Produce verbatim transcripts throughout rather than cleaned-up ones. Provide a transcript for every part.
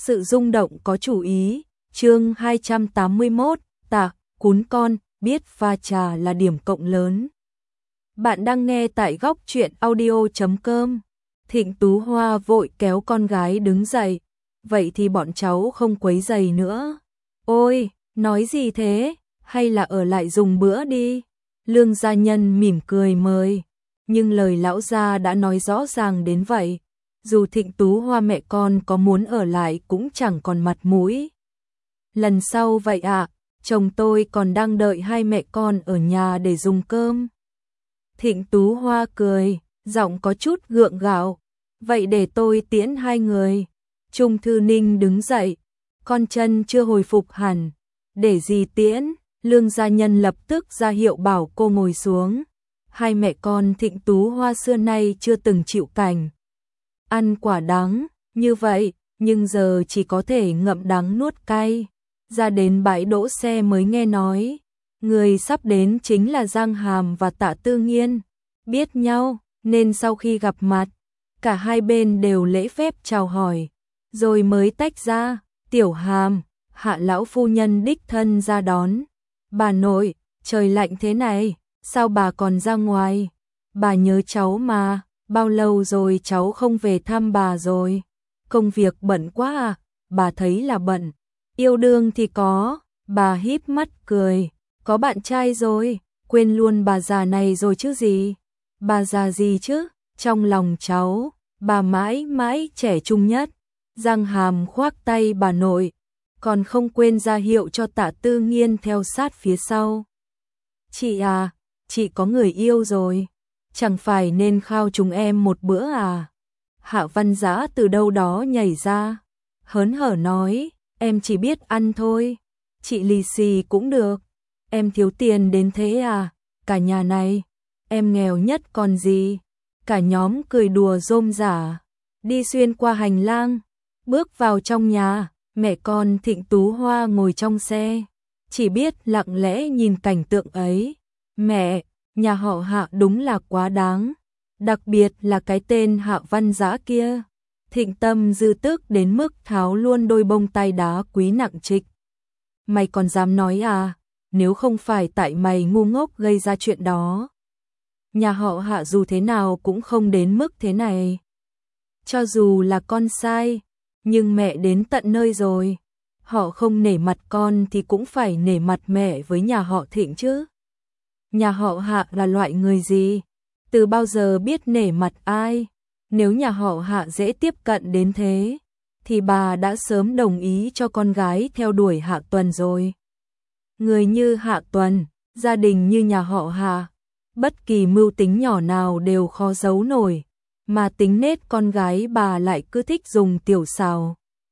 sự rung động có chủ ý. Chương hai trăm tám mươi mốt, Tạ, cún con, biết pha trà là điểm cộng lớn. Bạn đang nghe tại góc truyện audio chấm com. Thịnh Tú Hoa vội kéo con gái đứng dậy. Vậy thì bọn cháu không quấy rầy nữa. Ôi, nói gì thế? Hay là ở lại dùng bữa đi? Lương gia nhân mỉm cười mời. Nhưng lời lão gia đã nói rõ ràng đến vậy. Dù Thịnh Tú Hoa mẹ con có muốn ở lại cũng chẳng còn mặt mũi. Lần sau vậy ạ, à, chồng tôi còn đang đợi hai mẹ con ở nhà để dùng cơm. Thịnh Tú Hoa cười, giọng có chút gượng gạo. Vậy để tôi tiễn hai người. Trung Thư Ninh đứng dậy, con chân chưa hồi phục hẳn. Để gì tiễn? Lương gia nhân lập tức ra hiệu bảo cô ngồi xuống. Hai mẹ con Thịnh Tú Hoa xưa nay chưa từng chịu cảnh ăn quả đắng như vậy, nhưng giờ chỉ có thể ngậm đắng nuốt cay. Ra đến bãi đỗ xe mới nghe nói, người sắp đến chính là Giang Hàm và Tạ Tư Nghiên. Biết nhau, nên sau khi gặp mặt, cả hai bên đều lễ phép chào hỏi, rồi mới tách ra. Tiểu Hàm, Hạ lão phu nhân đích thân ra đón. Bà nội, trời lạnh thế này, sao bà còn ra ngoài? Bà nhớ cháu mà, bao lâu rồi cháu không về thăm bà rồi? Công việc bận quá à? Bà thấy là bận. Yêu đương thì có, bà híp mắt cười, có bạn trai rồi, quên luôn bà già này rồi chứ gì. Bà già gì chứ, trong lòng cháu, bà mãi mãi trẻ trung nhất. Giang Hàm khoác tay bà nội, còn không quên ra hiệu cho Tạ Tư Nghiên theo sát phía sau. Chị à, chị có người yêu rồi, chẳng phải nên khao chúng em một bữa à? Hạ Văn Dã từ đâu đó nhảy ra, hớn hở nói, em chỉ biết ăn thôi, chị lì xì cũng được. Em thiếu tiền đến thế à? Cả nhà này, em nghèo nhất còn gì? Cả nhóm cười đùa rôm rả, đi xuyên qua hành lang, bước vào trong nhà. Mẹ con Thịnh Tú Hoa ngồi trong xe, chỉ biết lặng lẽ nhìn cảnh tượng ấy. Mẹ, nhà họ Hạ đúng là quá đáng, đặc biệt là cái tên Hạ Văn Dã kia. Thịnh Tâm dư tức đến mức tháo luôn đôi bông tai đá quý nặng trịch. Mày còn dám nói à? Nếu không phải tại mày ngu ngốc gây ra chuyện đó, nhà họ Hạ dù thế nào cũng không đến mức thế này. Cho dù là con sai, nhưng mẹ đến tận nơi rồi, họ không nể mặt con thì cũng phải nể mặt mẹ với nhà họ Thịnh chứ. Nhà họ Hạ là loại người gì? Từ bao giờ biết nể mặt ai? Nếu nhà họ Hạ dễ tiếp cận đến thế, thì bà đã sớm đồng ý cho con gái theo đuổi Hạ Tuần rồi. Người như Hạ Tuần, gia đình như nhà họ Hạ, bất kỳ mưu tính nhỏ nào đều khó giấu nổi. Mà tính nết con gái bà lại cứ thích dùng tiểu xào.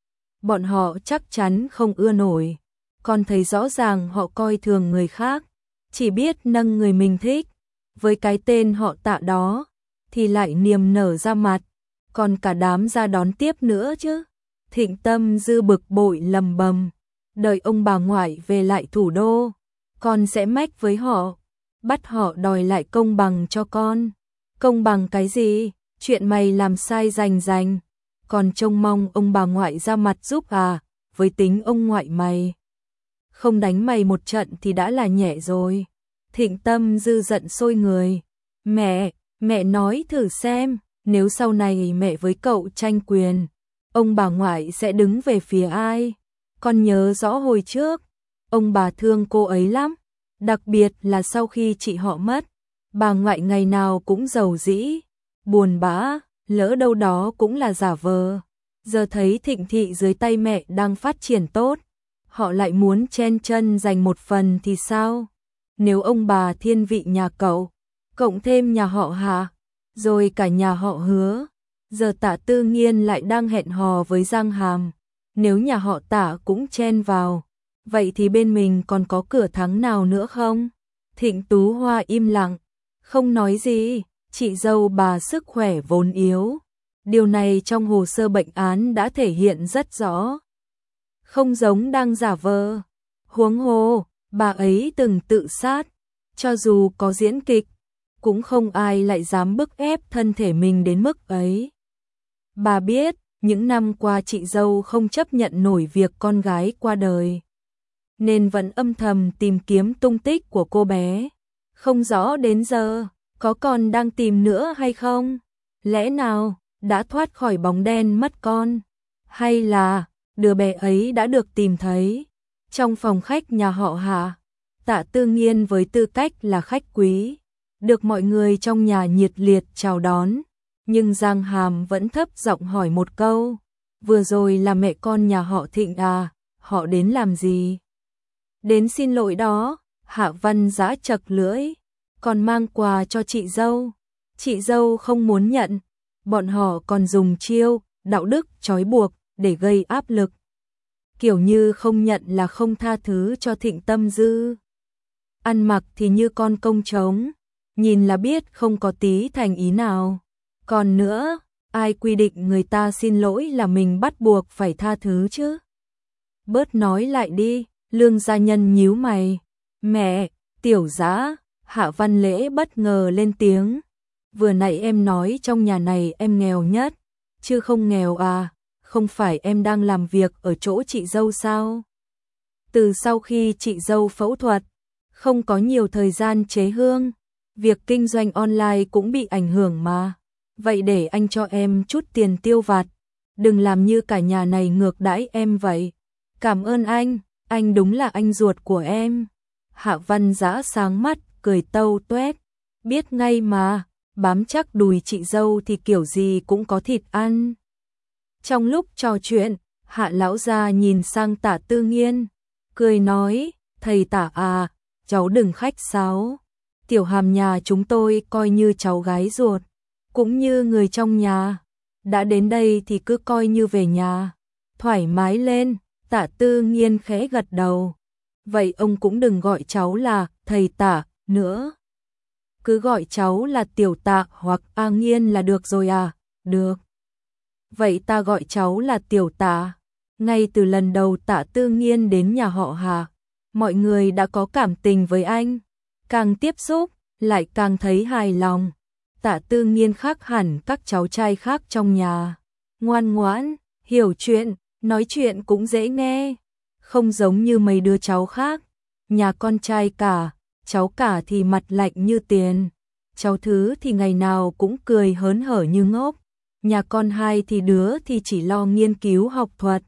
Bọn họ chắc chắn không ưa nổi. Con thấy rõ ràng họ coi thường người khác, chỉ biết nâng người mình thích. Với cái tên họ Tạ đó, thì lại niềm nở ra mặt, còn cả đám ra đón tiếp nữa chứ. Thịnh Tâm dư bực bội lầm bầm, đợi ông bà ngoại về lại thủ đô, con sẽ mách với họ, bắt họ đòi lại công bằng cho con. Công bằng cái gì? Chuyện mày làm sai rành rành, còn trông mong ông bà ngoại ra mặt giúp à? Với tính ông ngoại mày, không đánh mày một trận thì đã là nhẹ rồi. Thịnh Tâm dư giận sôi người. Mẹ, mẹ nói thử xem, nếu sau này mẹ với cậu tranh quyền, ông bà ngoại sẽ đứng về phía ai? Con nhớ rõ hồi trước, ông bà thương cô ấy lắm, đặc biệt là sau khi chị họ mất, bà ngoại ngày nào cũng giàu dĩ, buồn bã, lỡ đâu đó cũng là giả vờ. Giờ thấy Thịnh thị dưới tay mẹ đang phát triển tốt, họ lại muốn chen chân giành một phần thì sao? Nếu ông bà thiên vị nhà cậu, cộng thêm nhà họ Hạ, rồi cả nhà họ Hứa, giờ Tạ Tư Nghiên lại đang hẹn hò với Giang Hàm, nếu nhà họ Tạ cũng chen vào, vậy thì bên mình còn có cửa thắng nào nữa không? Thịnh Tú Hoa im lặng, không nói gì. Chị dâu bà sức khỏe vốn yếu, điều này trong hồ sơ bệnh án đã thể hiện rất rõ, không giống đang giả vờ. Huống hồ, bà ấy từng tự sát, cho dù có diễn kịch, cũng không ai lại dám bức ép thân thể mình đến mức ấy. Bà biết, những năm qua chị dâu không chấp nhận nổi việc con gái qua đời, nên vẫn âm thầm tìm kiếm tung tích của cô bé. Không rõ đến giờ, có còn đang tìm nữa hay không? Lẽ nào, đã thoát khỏi bóng đen mất con? Hay là, đứa bé ấy đã được tìm thấy? Trong phòng khách nhà họ Hạ, Tạ Tư Nghiên với tư cách là khách quý, được mọi người trong nhà nhiệt liệt chào đón. Nhưng Giang Hàm vẫn thấp giọng hỏi một câu, vừa rồi là mẹ con nhà họ Thịnh à, họ đến làm gì? Đến xin lỗi đó. Hạ Văn Dã chật lưỡi, còn mang quà cho chị dâu. Chị dâu không muốn nhận, bọn họ còn dùng chiêu đạo đức trói buộc để gây áp lực. Kiểu như không nhận là không tha thứ cho Thịnh Tâm Dư. Ăn mặc thì như con công trống, nhìn là biết không có tí thành ý nào. Còn nữa, ai quy định người ta xin lỗi là mình bắt buộc phải tha thứ chứ? Bớt nói lại đi. Lương gia nhân nhíu mày. Mẹ, Tiểu Dã. Hạ Văn Lễ bất ngờ lên tiếng. Vừa nãy em nói trong nhà này em nghèo nhất, chứ không nghèo à? Không phải em đang làm việc ở chỗ chị dâu sao? Từ sau khi chị dâu phẫu thuật, không có nhiều thời gian chế hương, việc kinh doanh online cũng bị ảnh hưởng mà. Vậy để anh cho em chút tiền tiêu vặt, đừng làm như cả nhà này ngược đãi em vậy. Cảm ơn anh, anh đúng là anh ruột của em. Hạ Văn Dã sáng mắt, cười tâu tuét, biết ngay mà, bám chắc đùi chị dâu thì kiểu gì cũng có thịt ăn. Trong lúc trò chuyện, Hạ lão gia nhìn sang Tạ Tư Nghiên, cười nói, thầy Tạ à, cháu đừng khách sáo. Tiểu Hàm nhà chúng tôi coi như cháu gái ruột, cũng như người trong nhà. Đã đến đây thì cứ coi như về nhà. Thoải mái lên. Tạ Tư Nghiên khẽ gật đầu. Vậy ông cũng đừng gọi cháu là thầy Tạ nữa. Cứ gọi cháu là Tiểu Tạ hoặc A Nghiên là được rồi à? Được. Vậy ta gọi cháu là Tiểu Tạ. Ngay từ lần đầu Tạ Tư Nghiên đến nhà họ Hà, mọi người đã có cảm tình với anh. Càng tiếp xúc, lại càng thấy hài lòng. Tạ Tư Nghiên khác hẳn các cháu trai khác trong nhà. Ngoan ngoãn, hiểu chuyện, nói chuyện cũng dễ nghe. Không giống như mấy đứa cháu khác. Nhà con trai cả, cháu cả thì mặt lạnh như tiền. Cháu thứ thì ngày nào cũng cười hớn hở như ngốc. Nhà con hai thì đứa thì chỉ lo nghiên cứu học thuật.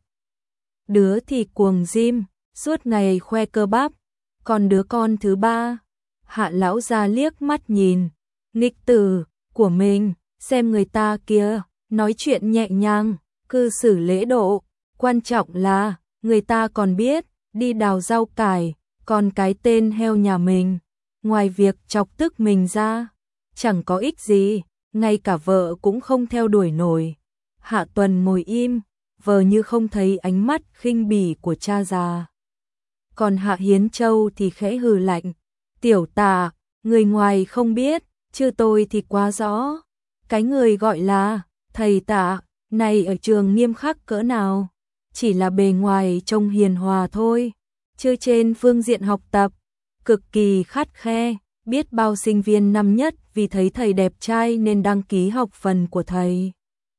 Đứa thì cuồng gym, suốt ngày khoe cơ bắp. Còn đứa con thứ ba, Hạ lão gia liếc mắt nhìn, nghịch tử của mình, xem người ta kia, nói chuyện nhẹ nhàng, cư xử lễ độ, quan trọng là người ta còn biết đi đào rau cải, còn cái tên heo nhà mình, ngoài việc chọc tức mình ra, chẳng có ích gì, ngay cả vợ cũng không theo đuổi nổi. Hạ Tuần ngồi im, vờ như không thấy ánh mắt khinh bỉ của cha già. Còn Hạ Hiến Châu thì khẽ hừ lạnh, Tiểu Tạ, người ngoài không biết, chứ tôi thì quá rõ. Cái người gọi là thầy Tạ này ở trường nghiêm khắc cỡ nào, chỉ là bề ngoài trông hiền hòa thôi, chứ trên phương diện học tập cực kỳ khắt khe. Biết bao sinh viên năm nhất vì thấy thầy đẹp trai nên đăng ký học phần của thầy.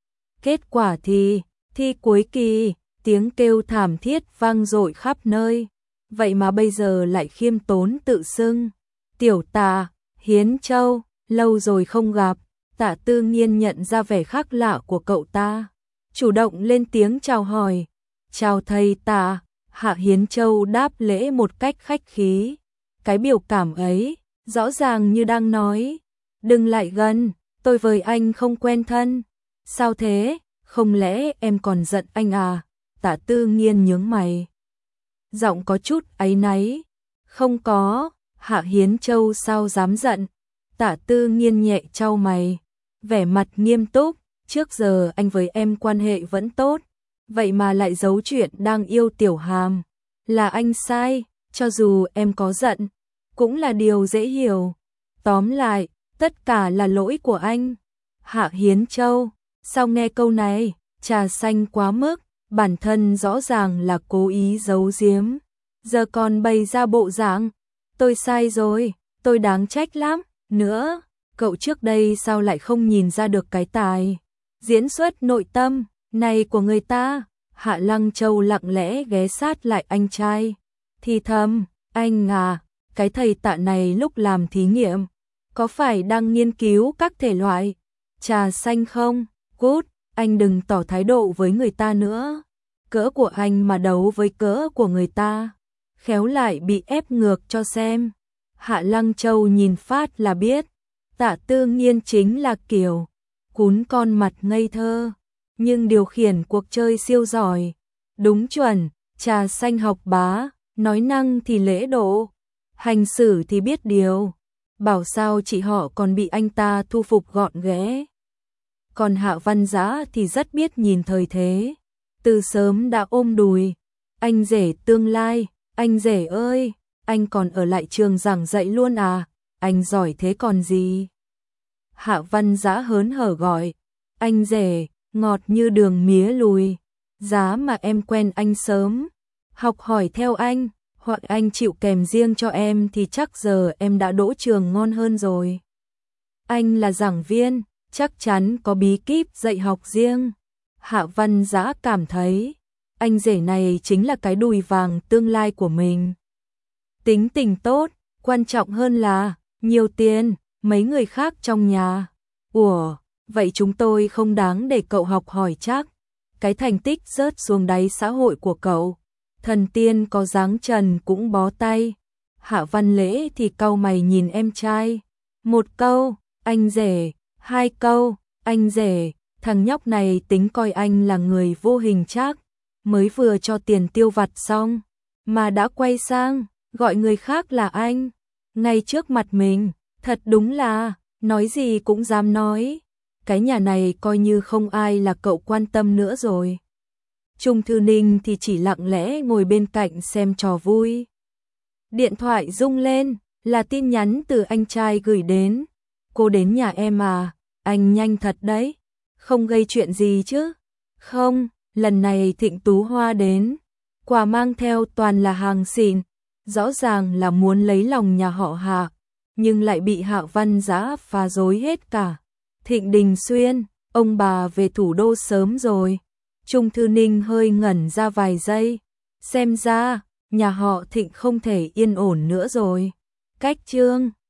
Kết quả thì thi cuối kỳ, tiếng kêu thảm thiết vang dội khắp nơi. Vậy mà bây giờ lại khiêm tốn tự xưng Tiểu Tạ. Hiến Châu, lâu rồi không gặp. Tạ Tư Nghiên nhận ra vẻ khác lạ của cậu ta, chủ động lên tiếng chào hỏi. Chào thầy Tạ. Hạ Hiến Châu đáp lễ một cách khách khí. Cái biểu cảm ấy rõ ràng như đang nói, đừng lại gần, tôi với anh không quen thân. Sao thế, không lẽ em còn giận anh à? Tạ Tư Nghiên nhướng mày, giọng có chút áy náy. Không có. Hạ Hiến Châu sao dám giận? Tạ Tư Nghiên nhẹ chau mày, vẻ mặt nghiêm túc. Trước giờ anh với em quan hệ vẫn tốt, vậy mà lại giấu chuyện đang yêu Tiểu Hàm. Là anh sai, cho dù em có giận cũng là điều dễ hiểu. Tóm lại, tất cả là lỗi của anh. Hạ Hiến Châu, sao nghe câu này, trà xanh quá mức, bản thân rõ ràng là cố ý giấu giếm, giờ còn bày ra bộ dạng. Tôi sai rồi, tôi đáng trách lắm. Nữa, cậu trước đây sao lại không nhìn ra được cái tài diễn xuất nội tâm này của người ta. Hạ Lăng Châu lặng lẽ ghé sát lại anh trai, thì thầm, anh à, cái thầy Tạ này lúc làm thí nghiệm, có phải đang nghiên cứu các thể loại trà xanh không? Cút, anh đừng tỏ thái độ với người ta nữa. Cỡ của anh mà đấu với cỡ của người ta, khéo lại bị ép ngược cho xem. Hạ Lăng Châu nhìn phát là biết, Tạ Tư Nghiên chính là kiểu cún con mặt ngây thơ, nhưng điều khiển cuộc chơi siêu giỏi. Đúng chuẩn, trà xanh học bá, nói năng thì lễ độ, hành xử thì biết điều. Bảo sao chị họ còn bị anh ta thu phục gọn ghẽ. Còn Hạ Văn Dã thì rất biết nhìn thời thế, từ sớm đã ôm đùi. Anh rể tương lai, anh rể ơi, anh còn ở lại trường giảng dạy luôn à, anh giỏi thế còn gì. Hạ Văn Dã hớn hở gọi, anh rể, ngọt như đường mía lùi, giá mà em quen anh sớm, học hỏi theo anh, hoặc anh chịu kèm riêng cho em thì chắc giờ em đã đỗ trường ngon hơn rồi. Anh là giảng viên, chắc chắn có bí kíp dạy học riêng. Hạ Văn Dã cảm thấy, anh rể này chính là cái đùi vàng tương lai của mình. Tính tình tốt, quan trọng hơn là, nhiều tiền, mấy người khác trong nhà. Ủa, vậy chúng tôi không đáng để cậu học hỏi chắc. Cái thành tích rớt xuống đáy xã hội của cậu, thần tiên có dáng trần cũng bó tay. Hạ Văn Lễ thì cau mày nhìn em trai. Một câu, anh rể, hai câu, anh rể, thằng nhóc này tính coi anh là người vô hình chắc. Mới vừa cho tiền tiêu vặt xong, mà đã quay sang, gọi người khác là anh. Ngay trước mặt mình, thật đúng là, nói gì cũng dám nói. Cái nhà này coi như không ai là cậu quan tâm nữa rồi. Trung Thư Ninh thì chỉ lặng lẽ ngồi bên cạnh xem trò vui. Điện thoại rung lên, là tin nhắn từ anh trai gửi đến. Cô đến nhà em à, anh nhanh thật đấy. Không gây chuyện gì chứ? Không, lần này Thịnh Tú Hoa đến. Quà mang theo toàn là hàng xịn. Rõ ràng là muốn lấy lòng nhà họ Hạ, nhưng lại bị Hạ Văn Dã phá rối hết cả. Thịnh Đình Xuyên, ông bà về thủ đô sớm rồi. Trung Thư Ninh hơi ngẩn ra vài giây. Xem ra, nhà họ Thịnh không thể yên ổn nữa rồi. Cách chương